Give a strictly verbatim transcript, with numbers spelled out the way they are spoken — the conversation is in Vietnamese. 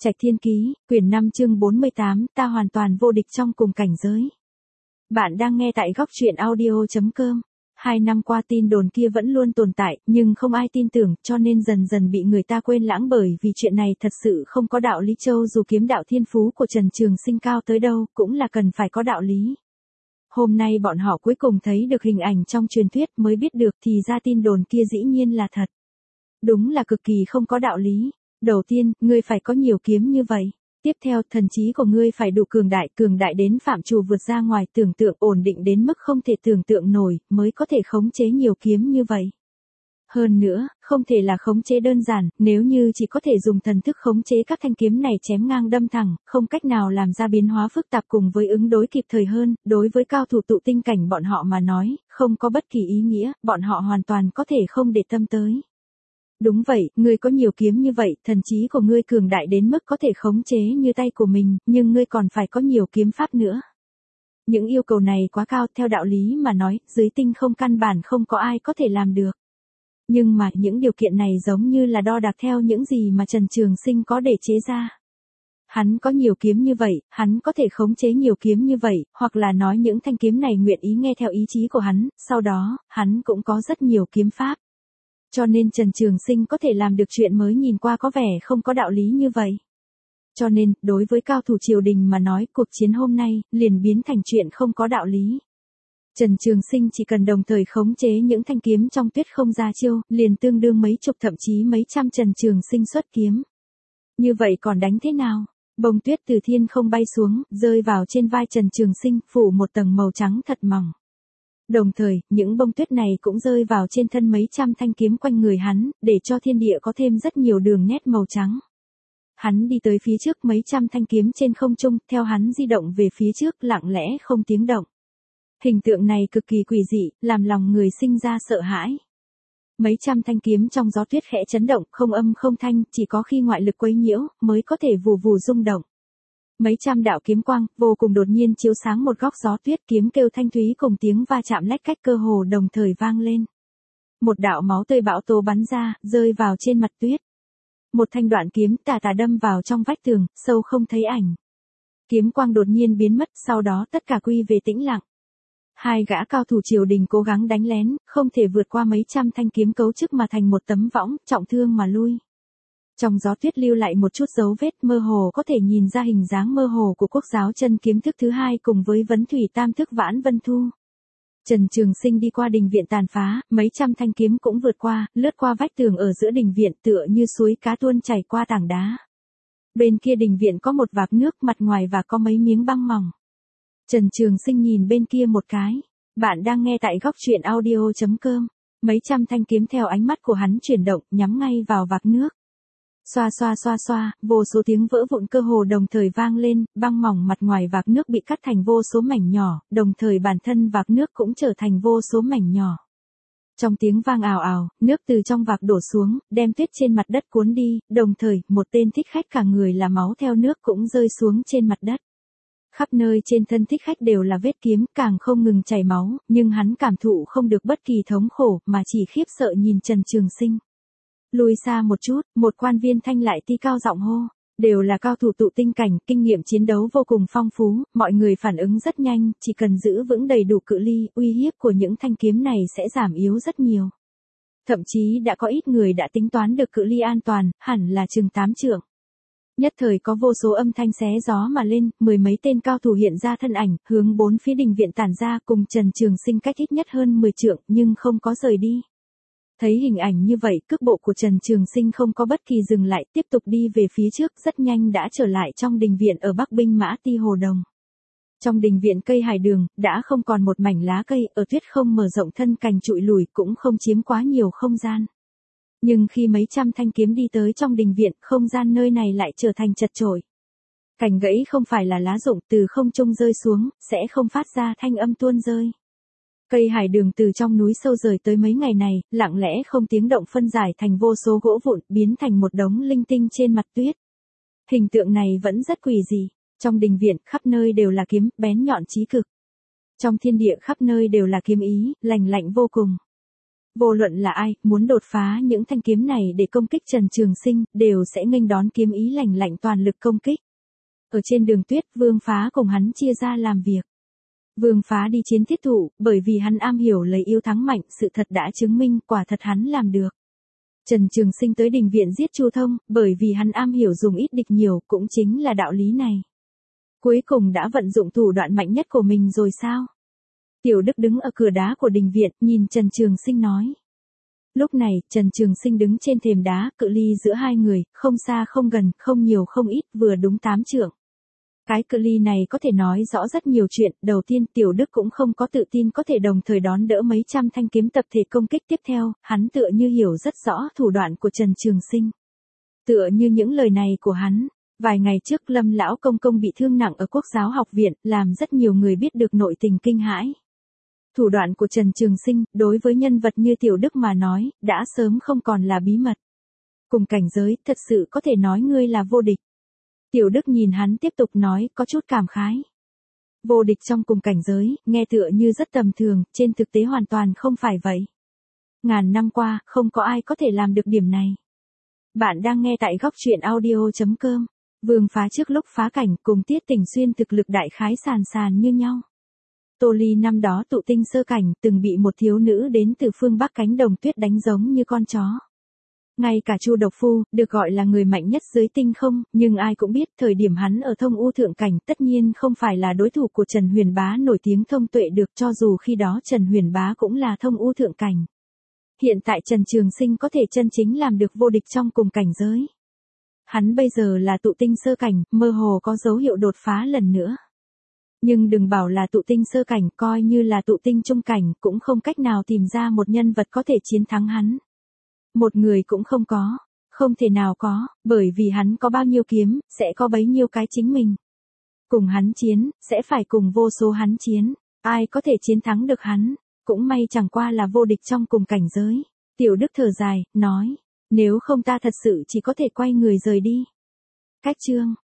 Trạch Thiên Ký, quyển năm chương bốn mươi tám, ta hoàn toàn vô địch trong cùng cảnh giới. Bạn đang nghe tại góc truyện audio chấm com. Hai năm qua tin đồn kia vẫn luôn tồn tại, nhưng không ai tin tưởng, cho nên dần dần bị người ta quên lãng bởi vì chuyện này thật sự không có đạo lý. Châu dù kiếm đạo thiên phú của Trần Trường Sinh cao tới đâu, cũng là cần phải có đạo lý. Hôm nay bọn họ cuối cùng thấy được hình ảnh trong truyền thuyết mới biết được thì ra tin đồn kia dĩ nhiên là thật. Đúng là cực kỳ không có đạo lý. Đầu tiên, ngươi phải có nhiều kiếm như vậy. Tiếp theo, thần trí của ngươi phải đủ cường đại, cường đại đến phạm trù vượt ra ngoài tưởng tượng, ổn định đến mức không thể tưởng tượng nổi, mới có thể khống chế nhiều kiếm như vậy. Hơn nữa, không thể là khống chế đơn giản, nếu như chỉ có thể dùng thần thức khống chế các thanh kiếm này chém ngang đâm thẳng, không cách nào làm ra biến hóa phức tạp cùng với ứng đối kịp thời hơn, đối với cao thủ tụ tinh cảnh bọn họ mà nói, không có bất kỳ ý nghĩa, bọn họ hoàn toàn có thể không để tâm tới. Đúng vậy, ngươi có nhiều kiếm như vậy, thần trí của ngươi cường đại đến mức có thể khống chế như tay của mình, nhưng ngươi còn phải có nhiều kiếm pháp nữa. Những yêu cầu này quá cao, theo đạo lý mà nói, dưới tinh không căn bản không có ai có thể làm được. Nhưng mà những điều kiện này giống như là đo đạc theo những gì mà Trần Trường Sinh có để chế ra. Hắn có nhiều kiếm như vậy, hắn có thể khống chế nhiều kiếm như vậy, hoặc là nói những thanh kiếm này nguyện ý nghe theo ý chí của hắn, sau đó, hắn cũng có rất nhiều kiếm pháp. Cho nên Trần Trường Sinh có thể làm được chuyện mới nhìn qua có vẻ không có đạo lý như vậy. Cho nên, đối với cao thủ triều đình mà nói, cuộc chiến hôm nay, liền biến thành chuyện không có đạo lý. Trần Trường Sinh chỉ cần đồng thời khống chế những thanh kiếm trong tuyết không ra chiêu, liền tương đương mấy chục thậm chí mấy trăm Trần Trường Sinh xuất kiếm. Như vậy còn đánh thế nào? Bông tuyết từ thiên không bay xuống, rơi vào trên vai Trần Trường Sinh, phủ một tầng màu trắng thật mỏng. Đồng thời, những bông tuyết này cũng rơi vào trên thân mấy trăm thanh kiếm quanh người hắn, để cho thiên địa có thêm rất nhiều đường nét màu trắng. Hắn đi tới phía trước mấy trăm thanh kiếm trên không trung, theo hắn di động về phía trước lặng lẽ không tiếng động. Hình tượng này cực kỳ quỷ dị, làm lòng người sinh ra sợ hãi. Mấy trăm thanh kiếm trong gió tuyết khẽ chấn động, không âm không thanh, chỉ có khi ngoại lực quấy nhiễu, mới có thể vù vù rung động. Mấy trăm đạo kiếm quang, vô cùng đột nhiên chiếu sáng một góc gió tuyết, kiếm kêu thanh thúy cùng tiếng va chạm lách cách cơ hồ đồng thời vang lên. Một đạo máu tươi bão tố bắn ra, rơi vào trên mặt tuyết. Một thanh đoạn kiếm tà tà đâm vào trong vách tường, sâu không thấy ảnh. Kiếm quang đột nhiên biến mất, sau đó tất cả quy về tĩnh lặng. Hai gã cao thủ triều đình cố gắng đánh lén, không thể vượt qua mấy trăm thanh kiếm cấu chức mà thành một tấm võng, trọng thương mà lui. Trong gió tuyết lưu lại một chút dấu vết, mơ hồ có thể nhìn ra hình dáng mơ hồ của quốc giáo chân kiếm thức thứ hai cùng với vấn thủy tam thức vãn vân thu. Trần Trường Sinh đi qua đình viện tàn phá, mấy trăm thanh kiếm cũng vượt qua, lướt qua vách tường ở giữa đình viện tựa như suối cá tuôn chảy qua tảng đá. Bên kia đình viện có một vạc nước, mặt ngoài và có mấy miếng băng mỏng. Trần Trường Sinh nhìn bên kia một cái. Bạn đang nghe tại góc truyện audio chấm com. Mấy trăm thanh kiếm theo ánh mắt của hắn chuyển động, nhắm ngay vào vạc nước. Xoa xoa xoa xoa, vô số tiếng vỡ vụn cơ hồ đồng thời vang lên, băng mỏng mặt ngoài vạc nước bị cắt thành vô số mảnh nhỏ, đồng thời bản thân vạc nước cũng trở thành vô số mảnh nhỏ. Trong tiếng vang ào ào, nước từ trong vạc đổ xuống, đem tuyết trên mặt đất cuốn đi, đồng thời, một tên thích khách cả người là máu theo nước cũng rơi xuống trên mặt đất. Khắp nơi trên thân thích khách đều là vết kiếm, càng không ngừng chảy máu, nhưng hắn cảm thụ không được bất kỳ thống khổ, mà chỉ khiếp sợ nhìn Trần Trường Sinh. Lùi xa một chút, một quan viên thanh lại ti cao giọng hô, đều là cao thủ tụ tinh cảnh, kinh nghiệm chiến đấu vô cùng phong phú, mọi người phản ứng rất nhanh, chỉ cần giữ vững đầy đủ cự ly, uy hiếp của những thanh kiếm này sẽ giảm yếu rất nhiều. Thậm chí đã có ít người đã tính toán được cự ly an toàn, hẳn là chừng tám trượng. Nhất thời có vô số âm thanh xé gió mà lên, mười mấy tên cao thủ hiện ra thân ảnh, hướng bốn phía đình viện tản ra, cùng Trần Trường Sinh cách ít nhất hơn mười trượng, nhưng không có rời đi. Thấy hình ảnh như vậy, cước bộ của Trần Trường Sinh không có bất kỳ dừng lại, tiếp tục đi về phía trước, rất nhanh đã trở lại trong đình viện ở Bắc Binh Mã Ti Hồ Đồng. Trong đình viện cây hải đường, đã không còn một mảnh lá cây, ở tuyết không mở rộng thân cành trụi lùi, cũng không chiếm quá nhiều không gian. Nhưng khi mấy trăm thanh kiếm đi tới trong đình viện, không gian nơi này lại trở thành chật chội. Cành gãy không phải là lá rụng, từ không trung rơi xuống, sẽ không phát ra thanh âm tuôn rơi. Cây hải đường từ trong núi sâu rời tới mấy ngày này, lặng lẽ không tiếng động phân giải thành vô số gỗ vụn, biến thành một đống linh tinh trên mặt tuyết. Hình tượng này vẫn rất quỷ dị. Trong đình viện, khắp nơi đều là kiếm, bén nhọn chí cực. Trong thiên địa khắp nơi đều là kiếm ý, lành lạnh vô cùng. Vô luận là ai, muốn đột phá những thanh kiếm này để công kích Trần Trường Sinh, đều sẽ nghênh đón kiếm ý lành lạnh toàn lực công kích. Ở trên đường tuyết, Vương Phá cùng hắn chia ra làm việc. Vương Phá đi chiến thiết thụ, bởi vì hắn am hiểu lấy yếu thắng mạnh, sự thật đã chứng minh quả thật hắn làm được. Trần Trường Sinh tới đình viện giết Chu Thông, bởi vì hắn am hiểu dùng ít địch nhiều, cũng chính là đạo lý này. Cuối cùng đã vận dụng thủ đoạn mạnh nhất của mình rồi sao? Tiểu Đức đứng ở cửa đá của đình viện, nhìn Trần Trường Sinh nói. Lúc này, Trần Trường Sinh đứng trên thềm đá, cự ly giữa hai người, không xa không gần, không nhiều không ít, vừa đúng tám trượng. Cái cự ly này có thể nói rõ rất nhiều chuyện, đầu tiên Tiểu Đức cũng không có tự tin có thể đồng thời đón đỡ mấy trăm thanh kiếm tập thể công kích tiếp theo, hắn tựa như hiểu rất rõ thủ đoạn của Trần Trường Sinh. Tựa như những lời này của hắn, vài ngày trước Lâm Lão Công Công bị thương nặng ở Quốc giáo học viện, làm rất nhiều người biết được nội tình kinh hãi. Thủ đoạn của Trần Trường Sinh, đối với nhân vật như Tiểu Đức mà nói, đã sớm không còn là bí mật. Cùng cảnh giới, thật sự có thể nói ngươi là vô địch. Tiểu Đức nhìn hắn tiếp tục nói, có chút cảm khái. Vô địch trong cùng cảnh giới, nghe tựa như rất tầm thường, trên thực tế hoàn toàn không phải vậy. Ngàn năm qua, không có ai có thể làm được điểm này. Bạn đang nghe tại góc truyện audio chấm com. Vương Phá trước lúc phá cảnh cùng Tiết Tình Xuyên thực lực đại khái sàn sàn như nhau. Tô Ly năm đó tụ tinh sơ cảnh, từng bị một thiếu nữ đến từ phương Bắc cánh đồng tuyết đánh giống như con chó. Ngay cả Chu Độc Phu, được gọi là người mạnh nhất dưới tinh không, nhưng ai cũng biết thời điểm hắn ở thông u thượng cảnh tất nhiên không phải là đối thủ của Trần Huyền Bá nổi tiếng thông tuệ được, cho dù khi đó Trần Huyền Bá cũng là thông u thượng cảnh. Hiện tại Trần Trường Sinh có thể chân chính làm được vô địch trong cùng cảnh giới. Hắn bây giờ là tụ tinh sơ cảnh, mơ hồ có dấu hiệu đột phá lần nữa. Nhưng đừng bảo là tụ tinh sơ cảnh, coi như là tụ tinh trung cảnh, cũng không cách nào tìm ra một nhân vật có thể chiến thắng hắn. Một người cũng không có, không thể nào có, bởi vì hắn có bao nhiêu kiếm, sẽ có bấy nhiêu cái chính mình. Cùng hắn chiến, sẽ phải cùng vô số hắn chiến, ai có thể chiến thắng được hắn, cũng may chẳng qua là vô địch trong cùng cảnh giới. Tiểu Đức thở dài, nói, nếu không ta thật sự chỉ có thể quay người rời đi. Cách chương